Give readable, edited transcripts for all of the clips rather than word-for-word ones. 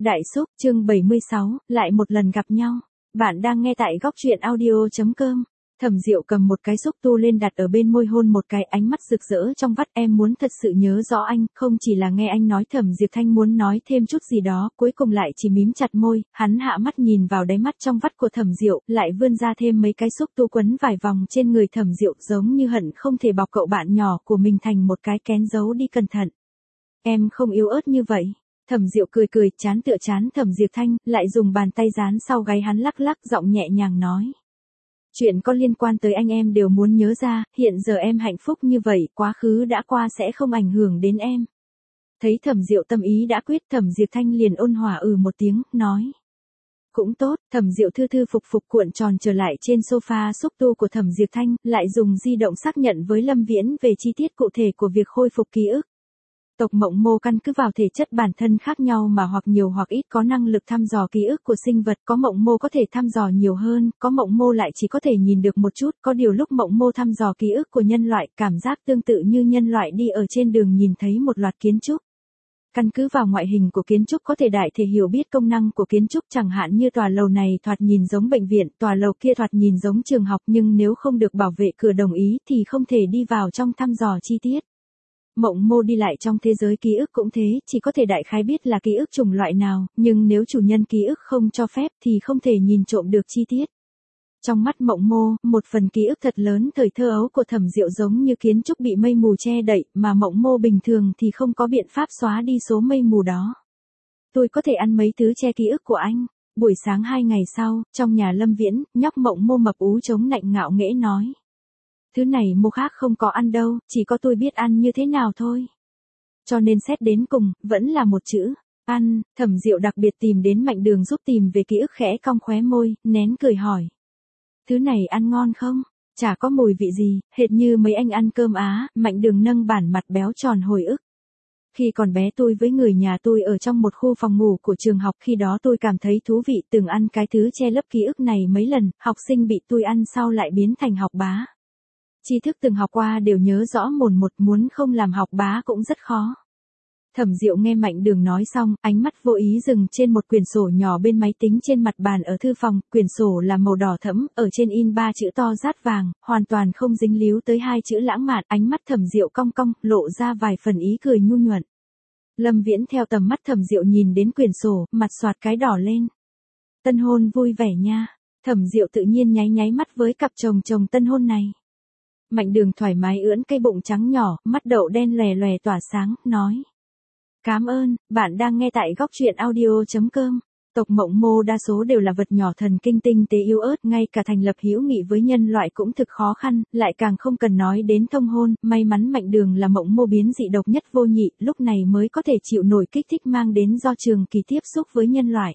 Đại Xúc, chương 76, lại một lần gặp nhau. Bạn đang nghe tại góc truyện audio.com. Thẩm Diệu cầm một cái xúc tu lên đặt ở bên môi hôn một cái, ánh mắt rực rỡ trong vắt. Em muốn thật sự nhớ rõ anh, không chỉ là nghe anh nói. Thẩm Diệp Thanh muốn nói thêm chút gì đó, cuối cùng lại chỉ mím chặt môi. Hắn hạ mắt nhìn vào đáy mắt trong vắt của Thẩm Diệu, lại vươn ra thêm mấy cái xúc tu quấn vài vòng trên người Thẩm Diệu, giống như hận không thể bọc cậu bạn nhỏ của mình thành một cái kén giấu đi cẩn thận. Em không yếu ớt như vậy. Thẩm Diệu cười cười, chán tựa chán Thẩm Diệp Thanh, lại dùng bàn tay dán sau gáy hắn, lắc lắc giọng nhẹ nhàng nói. Chuyện có liên quan tới anh em đều muốn nhớ ra, hiện giờ em hạnh phúc như vậy, quá khứ đã qua sẽ không ảnh hưởng đến em. Thấy Thẩm Diệu tâm ý đã quyết, Thẩm Diệp Thanh liền ôn hòa một tiếng, nói. Cũng tốt. Thẩm Diệu thư thư phục phục cuộn tròn trở lại trên sofa xúc tu của Thẩm Diệp Thanh, lại dùng di động xác nhận với Lâm Viễn về chi tiết cụ thể của việc khôi phục ký ức. Tộc Mộng Mô căn cứ vào thể chất bản thân khác nhau mà hoặc nhiều hoặc ít có năng lực thăm dò ký ức của sinh vật, có Mộng Mô có thể thăm dò nhiều hơn, có Mộng Mô lại chỉ có thể nhìn được một chút, có điều lúc Mộng Mô thăm dò ký ức của nhân loại, cảm giác tương tự như nhân loại đi ở trên đường nhìn thấy một loạt kiến trúc. Căn cứ vào ngoại hình của kiến trúc có thể đại thể hiểu biết công năng của kiến trúc, chẳng hạn như tòa lầu này thoạt nhìn giống bệnh viện, tòa lầu kia thoạt nhìn giống trường học, nhưng nếu không được bảo vệ cửa đồng ý thì không thể đi vào trong thăm dò chi tiết. Mộng Mô đi lại trong thế giới ký ức cũng thế, chỉ có thể đại khái biết là ký ức chủng loại nào, nhưng nếu chủ nhân ký ức không cho phép thì không thể nhìn trộm được chi tiết. Trong mắt Mộng Mô, một phần ký ức thật lớn thời thơ ấu của Thẩm Diệu giống như kiến trúc bị mây mù che đậy, mà Mộng Mô bình thường thì không có biện pháp xóa đi số mây mù đó. Tôi có thể ăn mấy thứ che ký ức của anh. Buổi sáng 2 ngày sau, trong nhà Lâm Viễn, nhóc Mộng Mô mập ú chống nạnh ngạo nghễ nói. Thứ này Mô khác không có ăn đâu, chỉ có tôi biết ăn như thế nào thôi. Cho nên xét đến cùng, vẫn là một chữ, ăn. Thẩm Diệu đặc biệt tìm đến Mạnh Đường giúp tìm về ký ức, khẽ cong khóe môi, nén cười hỏi. Thứ này ăn ngon không? Chả có mùi vị gì, hệt như mấy anh ăn cơm Á. Mạnh Đường nâng bản mặt béo tròn hồi ức. Khi còn bé tôi với người nhà tôi ở trong một khu phòng ngủ của trường học, khi đó tôi cảm thấy thú vị, từng ăn cái thứ che lấp ký ức này mấy lần, học sinh bị tôi ăn sau lại biến thành học bá. Tri thức từng học qua đều nhớ rõ mồn một, muốn không làm học bá cũng rất khó. Thẩm Diệu nghe Mạnh Đường nói xong, ánh mắt vô ý dừng trên một quyển sổ nhỏ bên máy tính trên mặt bàn ở thư phòng, quyển sổ là màu đỏ thẫm, ở trên in 3 chữ to rát vàng, hoàn toàn không dính líu tới 2 chữ lãng mạn, ánh mắt Thẩm Diệu cong cong, lộ ra vài phần ý cười nhu nhuận. Lâm Viễn theo tầm mắt Thẩm Diệu nhìn đến quyển sổ, mặt xoạt cái đỏ lên. Tân hôn vui vẻ nha. Thẩm Diệu tự nhiên nháy nháy mắt với cặp chồng tân hôn này. Mạnh Đường thoải mái ưỡn cái bụng trắng nhỏ, mắt đậu đen lòe lòe tỏa sáng, nói. Cảm ơn, bạn đang nghe tại góc truyện audio.com. Tộc Mộng Mô đa số đều là vật nhỏ thần kinh tinh tế yếu ớt, ngay cả thành lập hữu nghị với nhân loại cũng thực khó khăn, lại càng không cần nói đến thông hôn. May mắn Mạnh Đường là Mộng Mô biến dị độc nhất vô nhị, lúc này mới có thể chịu nổi kích thích mang đến do trường kỳ tiếp xúc với nhân loại.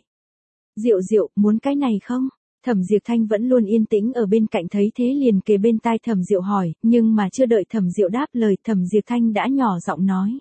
Diệu, muốn cái này không? Thẩm Diệp Thanh vẫn luôn yên tĩnh ở bên cạnh, thấy thế liền kề bên tai Thẩm Diệu hỏi, nhưng mà chưa đợi Thẩm Diệu đáp lời, Thẩm Diệp Thanh đã nhỏ giọng nói.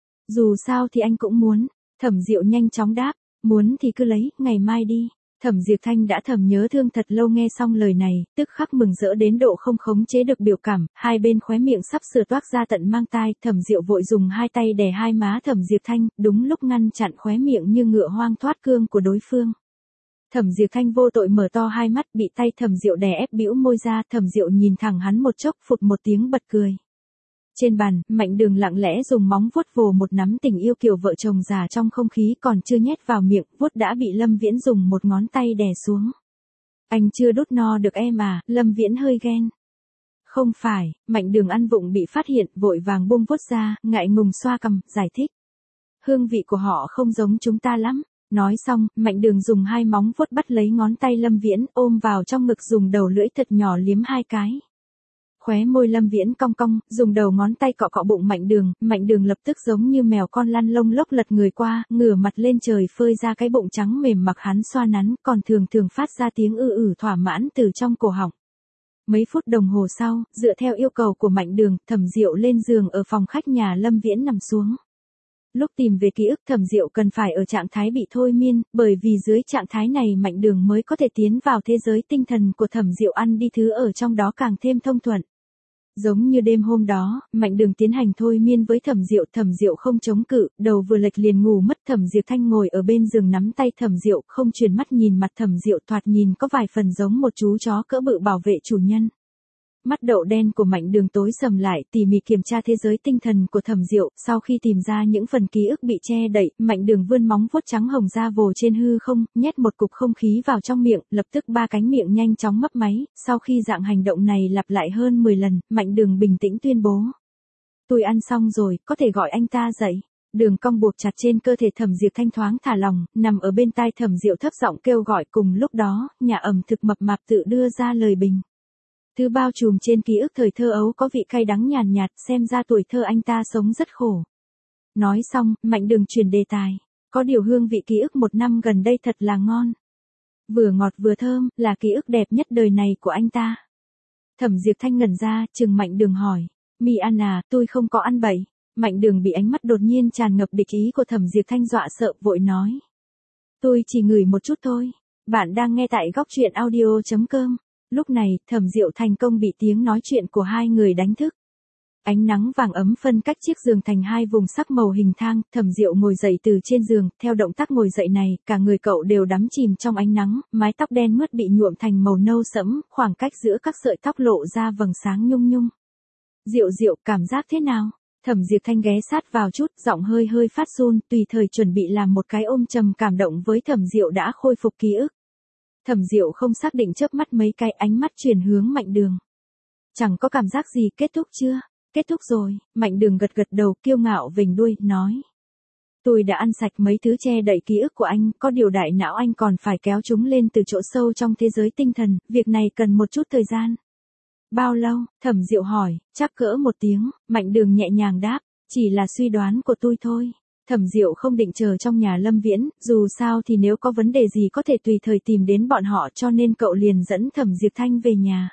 Dù sao thì anh cũng muốn. Thẩm Diệu nhanh chóng đáp, muốn thì cứ lấy, ngày mai đi. Thẩm Diệp Thanh đã thầm nhớ thương thật lâu, nghe xong lời này, tức khắc mừng rỡ đến độ không khống chế được biểu cảm, hai bên khóe miệng sắp sửa toát ra tận mang tai. Thẩm Diệu vội dùng 2 tay đè hai má Thẩm Diệp Thanh, đúng lúc ngăn chặn khóe miệng như ngựa hoang thoát cương của đối phương. Thẩm Diệp Thanh vô tội mở to hai mắt, bị tay Thẩm Diệu đè ép bĩu môi ra. Thẩm Diệu nhìn thẳng hắn một chốc, phụt một tiếng bật cười. Trên bàn, Mạnh Đường lặng lẽ dùng móng vuốt vồ một nắm tình yêu kiểu vợ chồng già trong không khí, còn chưa nhét vào miệng, vuốt đã bị Lâm Viễn dùng một ngón tay đè xuống. Anh chưa đút no được em à? Lâm Viễn hơi ghen. Không phải. Mạnh Đường ăn vụng bị phát hiện, vội vàng buông vuốt ra, ngại ngùng xoa cằm, giải thích. Hương vị của họ không giống chúng ta lắm. Nói xong, Mạnh Đường dùng 2 móng vuốt bắt lấy ngón tay Lâm Viễn, ôm vào trong ngực, dùng đầu lưỡi thật nhỏ liếm 2 cái. Khóe môi Lâm Viễn cong cong, dùng đầu ngón tay cọ cọ bụng Mạnh Đường lập tức giống như mèo con lăn lông lốc lật người qua, ngửa mặt lên trời phơi ra cái bụng trắng mềm mặc hắn xoa nắn, còn thường phát ra tiếng thỏa mãn từ trong cổ họng. Mấy phút đồng hồ sau, dựa theo yêu cầu của Mạnh Đường, Thẩm Diệu lên giường ở phòng khách nhà Lâm Viễn nằm xuống. Lúc tìm về ký ức, Thẩm Diệu cần phải ở trạng thái bị thôi miên, bởi vì dưới trạng thái này Mạnh Đường mới có thể tiến vào thế giới tinh thần của Thẩm Diệu, ăn đi thứ ở trong đó càng thêm thông thuận. Giống như đêm hôm đó, Mạnh Đường tiến hành thôi miên với Thẩm Diệu không chống cự, đầu vừa lệch liền ngủ mất. Thẩm Diệp Thanh ngồi ở bên giường nắm tay Thẩm Diệu, không chuyển mắt nhìn mặt Thẩm Diệu, thoạt nhìn có vài phần giống một chú chó cỡ bự bảo vệ chủ nhân. Mắt đậu đen của Mạnh Đường tối sầm lại, tỉ mỉ kiểm tra thế giới tinh thần của Thẩm Diệu, sau khi tìm ra những phần ký ức bị che đậy, Mạnh Đường vươn móng vuốt trắng hồng ra vồ trên hư không, nhét một cục không khí vào trong miệng, lập tức ba cánh miệng nhanh chóng mấp máy, sau khi dạng hành động này lặp lại hơn 10 lần, Mạnh Đường bình tĩnh tuyên bố. Tôi ăn xong rồi, có thể gọi anh ta dậy. Đường cong buộc chặt trên cơ thể Thẩm Diệp Thanh thoáng thả lỏng, nằm ở bên tai Thẩm Diệu thấp giọng kêu gọi. Cùng lúc đó, nhà ẩm thực mập mạp tự đưa ra lời bình. Thứ bao trùm trên ký ức thời thơ ấu có vị cay đắng nhàn nhạt, xem ra tuổi thơ anh ta sống rất khổ. Nói xong, Mạnh Đường chuyển đề tài. Có điều hương vị ký ức một năm gần đây thật là ngon. Vừa ngọt vừa thơm, là ký ức đẹp nhất đời này của anh ta. Thẩm Diệp Thanh ngẩn ra, chừng Mạnh Đường hỏi. Mì ăn à, tôi không có ăn bậy. Mạnh Đường bị ánh mắt đột nhiên tràn ngập địch ý của Thẩm Diệp Thanh dọa sợ, vội nói. Tôi chỉ ngửi một chút thôi. Bạn đang nghe tại góc truyện audio.com. Lúc này, Thẩm Diệu thành công bị tiếng nói chuyện của hai người đánh thức. Ánh nắng vàng ấm phân cách chiếc giường thành hai vùng sắc màu hình thang, Thẩm Diệu ngồi dậy từ trên giường, theo động tác ngồi dậy này, cả người cậu đều đắm chìm trong ánh nắng, mái tóc đen mướt bị nhuộm thành màu nâu sẫm, khoảng cách giữa các sợi tóc lộ ra vầng sáng nhung nhung. Diệu Diệu, cảm giác thế nào? Thẩm Diệp Thanh ghé sát vào chút, giọng hơi hơi phát run, tùy thời chuẩn bị làm một cái ôm trầm cảm động với Thẩm Diệu đã khôi phục ký ức. Thẩm Diệu không xác định chớp mắt mấy cái, ánh mắt chuyển hướng Mạnh Đường. Chẳng có cảm giác gì, kết thúc chưa? Kết thúc rồi. Mạnh Đường gật gật đầu, kiêu ngạo vểnh đuôi, nói. Tôi đã ăn sạch mấy thứ che đậy ký ức của anh, có điều đại não anh còn phải kéo chúng lên từ chỗ sâu trong thế giới tinh thần, việc này cần một chút thời gian. Bao lâu? Thẩm Diệu hỏi. Chắc cỡ 1 tiếng, Mạnh Đường nhẹ nhàng đáp, chỉ là suy đoán của tôi thôi. Thẩm Diệu không định chờ trong nhà Lâm Viễn, dù sao thì nếu có vấn đề gì có thể tùy thời tìm đến bọn họ, cho nên cậu liền dẫn Thẩm Diệp Thanh về nhà.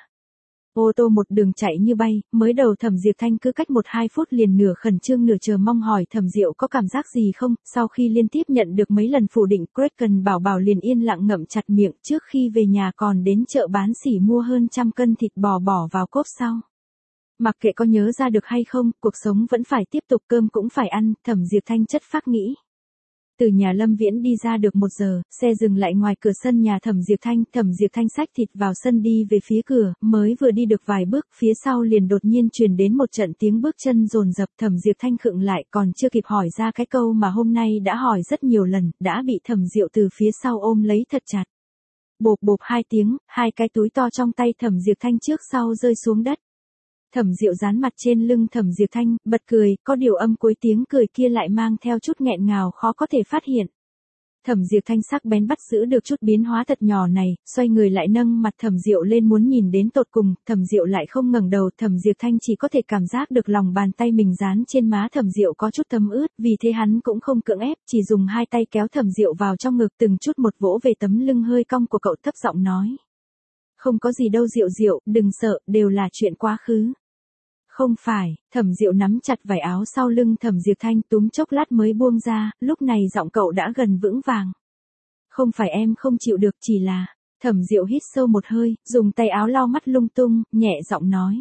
Ô tô một đường chạy như bay, mới đầu Thẩm Diệp Thanh cứ cách 1-2 phút liền nửa khẩn trương nửa chờ mong hỏi Thẩm Diệu có cảm giác gì không, sau khi liên tiếp nhận được mấy lần phủ định, Kraken bảo bảo liền yên lặng ngậm chặt miệng, trước khi về nhà còn đến chợ bán sỉ mua hơn 100 cân thịt bò bỏ vào cốp sau. Mặc kệ có nhớ ra được hay không, cuộc sống vẫn phải tiếp tục, cơm cũng phải ăn, Thẩm Diệp Thanh chất phác nghĩ. Từ nhà Lâm Viễn đi ra được 1 giờ, xe dừng lại ngoài cửa sân nhà Thẩm Diệp Thanh xách thịt vào sân đi về phía cửa, mới vừa đi được vài bước, phía sau liền đột nhiên truyền đến một trận tiếng bước chân dồn dập. Thẩm Diệp Thanh khựng lại, còn chưa kịp hỏi ra cái câu mà hôm nay đã hỏi rất nhiều lần, đã bị Thẩm Diệu từ phía sau ôm lấy thật chặt. Bộp bộp 2 tiếng, 2 cái túi to trong tay Thẩm Diệp Thanh trước sau rơi xuống đất. Thẩm Diệu dán mặt trên lưng Thẩm Diệp Thanh, bật cười, có điều âm cuối tiếng cười kia lại mang theo chút nghẹn ngào khó có thể phát hiện. Thẩm Diệp Thanh sắc bén bắt giữ được chút biến hóa thật nhỏ này, xoay người lại nâng mặt Thẩm Diệu lên muốn nhìn đến tột cùng, Thẩm Diệu lại không ngẩng đầu, Thẩm Diệp Thanh chỉ có thể cảm giác được lòng bàn tay mình dán trên má Thẩm Diệu có chút thấm ướt, vì thế hắn cũng không cưỡng ép, chỉ dùng 2 tay kéo Thẩm Diệu vào trong ngực, từng chút một vỗ về tấm lưng hơi cong của cậu, thấp giọng nói. Không có gì đâu Diệu Diệu, đừng sợ, đều là chuyện quá khứ. Không phải, Thẩm Diệu nắm chặt vải áo sau lưng Thẩm Diệp Thanh, túm chốc lát mới buông ra, lúc này giọng cậu đã gần vững vàng. Không phải em không chịu được, chỉ là, Thẩm Diệu hít sâu một hơi, dùng tay áo lau mắt lung tung, nhẹ giọng nói.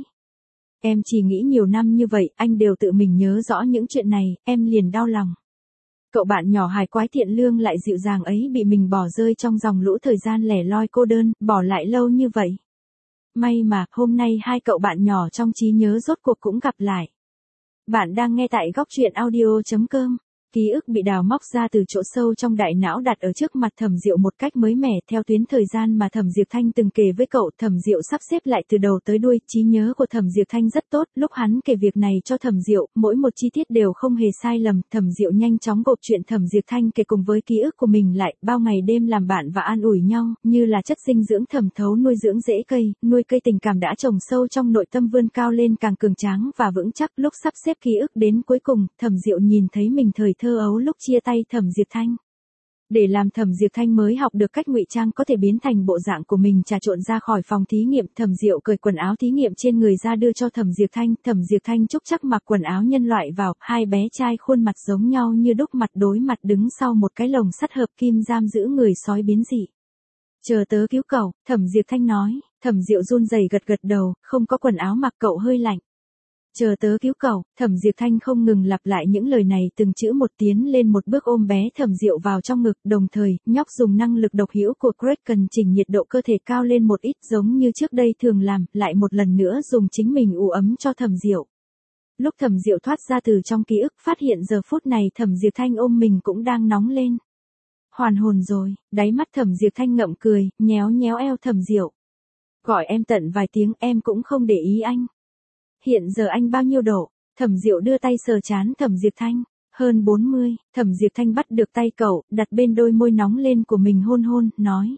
Em chỉ nghĩ nhiều năm như vậy, anh đều tự mình nhớ rõ những chuyện này, em liền đau lòng. Cậu bạn nhỏ hài quái thiện lương lại dịu dàng ấy bị mình bỏ rơi trong dòng lũ thời gian lẻ loi cô đơn, bỏ lại lâu như vậy. May mà, hôm nay 2 cậu bạn nhỏ trong trí nhớ rốt cuộc cũng gặp lại. Bạn đang nghe tại góc truyện audio.com. Ký ức bị đào móc ra từ chỗ sâu trong đại não đặt ở trước mặt Thẩm Diệu một cách mới mẻ, theo tuyến thời gian mà Thẩm Diệp Thanh từng kể với cậu. Thẩm Diệu sắp xếp lại từ đầu tới đuôi, trí nhớ của Thẩm Diệp Thanh rất tốt, lúc hắn kể việc này cho Thẩm Diệu, mỗi một chi tiết đều không hề sai lầm. Thẩm Diệu nhanh chóng gộp chuyện Thẩm Diệp Thanh kể cùng với ký ức của mình lại, bao ngày đêm làm bạn và an ủi nhau, như là chất dinh dưỡng thẩm thấu nuôi dưỡng rễ cây, nuôi cây tình cảm đã trồng sâu trong nội tâm vươn cao lên càng cường tráng và vững chắc. Lúc sắp xếp ký ức đến cuối cùng, Thẩm Diệu nhìn thấy mình thời thơ ấu lúc chia tay Thẩm Diệp Thanh. Để làm Thẩm Diệp Thanh mới học được cách ngụy trang có thể biến thành bộ dạng của mình, trà trộn ra khỏi phòng thí nghiệm, Thẩm Diệu cởi quần áo thí nghiệm trên người ra đưa cho Thẩm Diệp Thanh chúc chắc mặc quần áo nhân loại vào, 2 bé trai khuôn mặt giống nhau như đúc, mặt đối mặt đứng sau một cái lồng sắt hợp kim giam giữ người sói biến dị. Chờ tớ cứu cậu, Thẩm Diệp Thanh nói. Thẩm Diệu run rẩy gật gật đầu, không có quần áo mặc, cậu hơi lạnh. Chờ tớ cứu cậu, Thẩm Diệp Thanh không ngừng lặp lại những lời này từng chữ một, tiến lên một bước ôm bé Thẩm Diệu vào trong ngực, đồng thời, nhóc dùng năng lực độc hữu của Kraken chỉnh nhiệt độ cơ thể cao lên một ít giống như trước đây thường làm, lại một lần nữa dùng chính mình ủ ấm cho Thẩm Diệu. Lúc Thẩm Diệu thoát ra từ trong ký ức, phát hiện giờ phút này Thẩm Diệp Thanh ôm mình cũng đang nóng lên. Hoàn hồn rồi, đáy mắt Thẩm Diệp Thanh ngậm cười, nhéo nhéo eo Thẩm Diệu. Gọi em tận vài tiếng em cũng không để ý anh. Hiện giờ anh bao nhiêu độ? Thẩm Diệu đưa tay sờ trán Thẩm Diệp Thanh. Hơn 40, Thẩm Diệp Thanh bắt được tay cậu, đặt bên đôi môi nóng lên của mình hôn hôn, nói.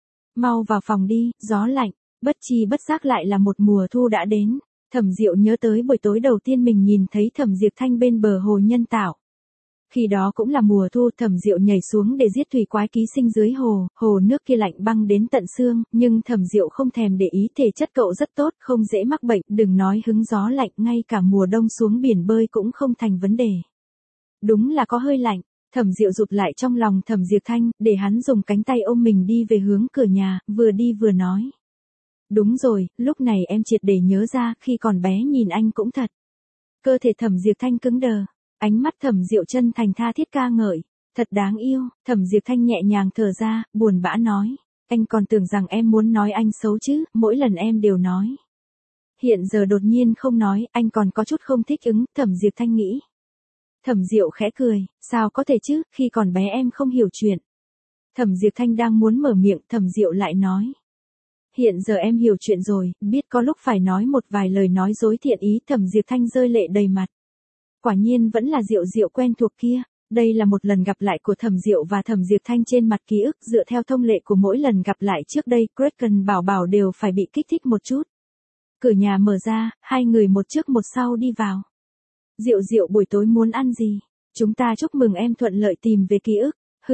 Mau vào phòng đi, gió lạnh, bất chi bất giác lại là một mùa thu đã đến. Thẩm Diệu nhớ tới buổi tối đầu tiên mình nhìn thấy Thẩm Diệp Thanh bên bờ hồ nhân tạo. Khi đó cũng là mùa thu, Thẩm Diệu nhảy xuống để giết thủy quái ký sinh dưới hồ, hồ nước kia lạnh băng đến tận xương, nhưng Thẩm Diệu không thèm để ý, thể chất cậu rất tốt, không dễ mắc bệnh, đừng nói hứng gió lạnh, ngay cả mùa đông xuống biển bơi cũng không thành vấn đề. Đúng là có hơi lạnh, Thẩm Diệu rụt lại trong lòng Thẩm Diệp Thanh, để hắn dùng cánh tay ôm mình đi về hướng cửa nhà, vừa đi vừa nói. Đúng rồi, lúc này em triệt để nhớ ra, khi còn bé nhìn anh cũng thật. Cơ thể Thẩm Diệp Thanh cứng đờ. Ánh mắt Thẩm Diệu chân thành tha thiết ca ngợi, thật đáng yêu. Thẩm Diệp Thanh nhẹ nhàng thở ra, buồn bã nói, anh còn tưởng rằng em muốn nói anh xấu chứ, mỗi lần em đều nói. Hiện giờ đột nhiên không nói, anh còn có chút không thích ứng, Thẩm Diệp Thanh nghĩ. Thẩm Diệu khẽ cười, sao có thể chứ, khi còn bé em không hiểu chuyện. Thẩm Diệp Thanh đang muốn mở miệng, Thẩm Diệu lại nói. Hiện giờ em hiểu chuyện rồi, biết có lúc phải nói một vài lời nói dối thiện ý. Thẩm Diệp Thanh rơi lệ đầy mặt. Quả nhiên vẫn là Diệu Diệu quen thuộc kia. Đây là một lần gặp lại của Thẩm Diệu và Thẩm Diệp Thanh trên mặt ký ức, dựa theo thông lệ của mỗi lần gặp lại trước đây, Kraken bảo bảo đều phải bị kích thích một chút. Cửa nhà mở ra, hai người một trước một sau đi vào. Diệu Diệu buổi tối muốn ăn gì? Chúng ta chúc mừng em thuận lợi tìm về ký ức.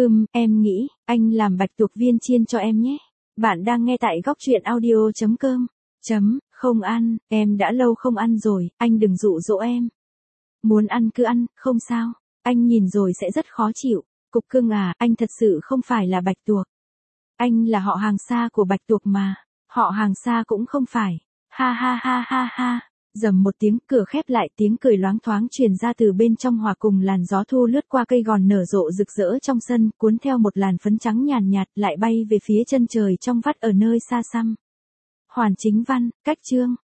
Em nghĩ, anh làm bạch tuộc viên chiên cho em nhé. Bạn đang nghe tại góc truyện audio.com. Không ăn, em đã lâu không ăn rồi, anh đừng dụ dỗ em. Muốn ăn cứ ăn, không sao, anh nhìn rồi sẽ rất khó chịu. Cục cưng à, anh thật sự không phải là bạch tuộc. Anh là họ hàng xa của bạch tuộc mà, họ hàng xa cũng không phải. Ha ha ha ha ha. Dầm một tiếng, cửa khép lại, tiếng cười loáng thoáng truyền ra từ bên trong, hòa cùng làn gió thu lướt qua cây gòn nở rộ rực rỡ trong sân, cuốn theo một làn phấn trắng nhàn nhạt, lại bay về phía chân trời trong vắt ở nơi xa xăm. Hoàn Chính Văn, cách chương